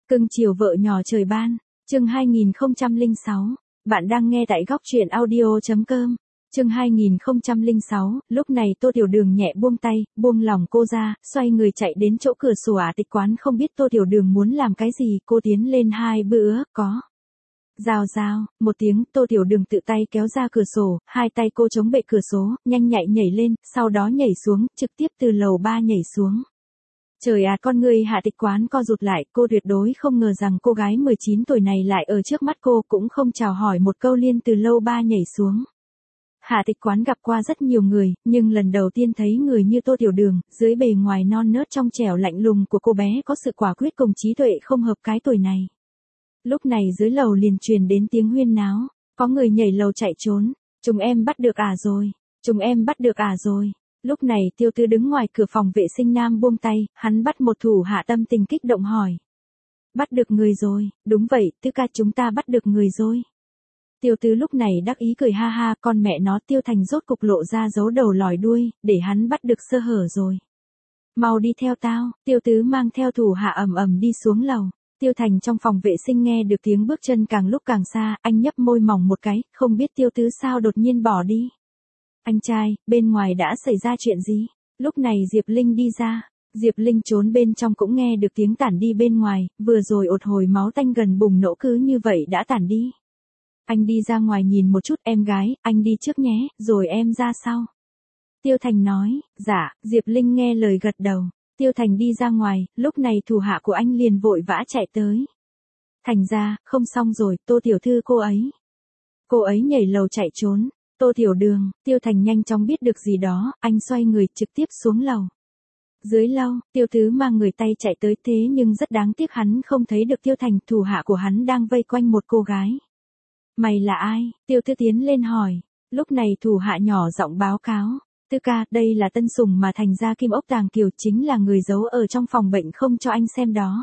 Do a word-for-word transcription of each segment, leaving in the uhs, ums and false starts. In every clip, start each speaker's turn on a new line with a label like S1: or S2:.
S1: Cưng chiều vợ nhỏ trời ban, chương hai nghìn không trăm lẻ sáu, bạn đang nghe tại góc truyện audio.com, chương hai nghìn không trăm lẻ sáu, lúc này Tô Tiểu Đường nhẹ buông tay, buông lòng cô ra, xoay người chạy đến chỗ cửa sổ ả tịch quán không biết Tô Tiểu Đường muốn làm cái gì, cô tiến lên hai bữa, có. Rào rào, một tiếng, Tô Tiểu Đường tự tay kéo ra cửa sổ, hai tay cô chống bệ cửa sổ, nhanh nhạy nhảy lên, sau đó nhảy xuống, trực tiếp từ lầu ba nhảy xuống. Trời ạ, con người Hạ Tịch Quán co rụt lại, cô tuyệt đối không ngờ rằng cô gái mười chín tuổi này lại ở trước mắt cô, cũng không chào hỏi một câu liên từ lầu ba nhảy xuống. Hạ Tịch Quán gặp qua rất nhiều người, nhưng lần đầu tiên thấy người như Tô Tiểu Đường, dưới bề ngoài non nớt trong trẻo lạnh lùng của cô bé có sự quả quyết cùng trí tuệ không hợp cái tuổi này. Lúc này dưới lầu liền truyền đến tiếng huyên náo, có người nhảy lầu chạy trốn, chúng em bắt được ả rồi, chúng em bắt được ả rồi. Lúc này Tiêu Tứ đứng ngoài cửa phòng vệ sinh nam buông tay, hắn bắt một thủ hạ tâm tình kích động hỏi. Bắt được người rồi, đúng vậy, Tứ ca chúng ta bắt được người rồi. Tiêu Tứ lúc này đắc ý cười ha ha, con mẹ nó Tiêu Thành rốt cục lộ ra giấu đầu lòi đuôi, để hắn bắt được sơ hở rồi. Mau đi theo tao, Tiêu Tứ mang theo thủ hạ ầm ầm đi xuống lầu. Tiêu Thành trong phòng vệ sinh nghe được tiếng bước chân càng lúc càng xa, anh nhấp môi mỏng một cái, không biết Tiêu Tứ sao đột nhiên bỏ đi. Anh trai, bên ngoài đã xảy ra chuyện gì? Lúc này Diệp Linh đi ra, Diệp Linh trốn bên trong cũng nghe được tiếng tản đi bên ngoài, vừa rồi ột hồi máu tanh gần bùng nổ cứ như vậy đã tản đi. Anh đi ra ngoài nhìn một chút em gái, anh đi trước nhé, rồi em ra sau. Tiêu Thành nói, dạ, Diệp Linh nghe lời gật đầu. Tiêu Thành đi ra ngoài, lúc này thủ hạ của anh liền vội vã chạy tới. Thành ra, không xong rồi, Tô Tiểu Thư cô ấy. Cô ấy nhảy lầu chạy trốn. Tô Tiểu Đường, Tiêu Thành nhanh chóng biết được gì đó, anh xoay người trực tiếp xuống lầu. Dưới lầu, Tiêu Tứ mang người tay chạy tới thế nhưng rất đáng tiếc hắn không thấy được Tiêu Thành, thủ hạ của hắn đang vây quanh một cô gái. Mày là ai? Tiêu Tứ tiến lên hỏi. Lúc này thủ hạ nhỏ giọng báo cáo. Tứ ca, đây là tân sủng mà Thành gia Kim Ốc Tàng Kiều, chính là người giấu ở trong phòng bệnh không cho anh xem đó.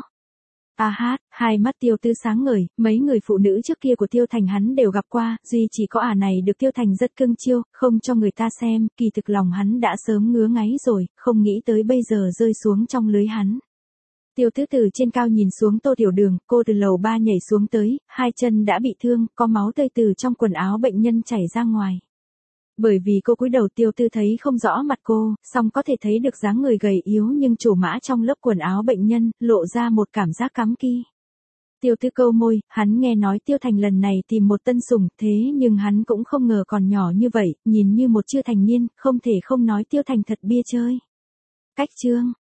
S1: A hát, hai mắt Tiêu Tứ sáng ngời, mấy người phụ nữ trước kia của Tiêu Thành hắn đều gặp qua, duy chỉ có ả này được Tiêu Thành rất cưng chiêu, không cho người ta xem, kỳ thực lòng hắn đã sớm ngứa ngáy rồi, không nghĩ tới bây giờ rơi xuống trong lưới hắn. Tiêu Tứ từ trên cao nhìn xuống Tô Tiểu Đường, cô từ lầu ba nhảy xuống tới, hai chân đã bị thương, có máu tươi từ trong quần áo bệnh nhân chảy ra ngoài. Bởi vì cô cúi đầu Tiêu Tứ thấy không rõ mặt cô, song có thể thấy được dáng người gầy yếu nhưng trổ mã trong lớp quần áo bệnh nhân, lộ ra một cảm giác cắm ki. Tiêu Tứ câu môi, hắn nghe nói Tiêu Thành lần này tìm một tân sủng, thế nhưng hắn cũng không ngờ còn nhỏ như vậy, nhìn như một chưa thành niên, không thể không nói Tiêu Thành thật bia chơi. Cách chương,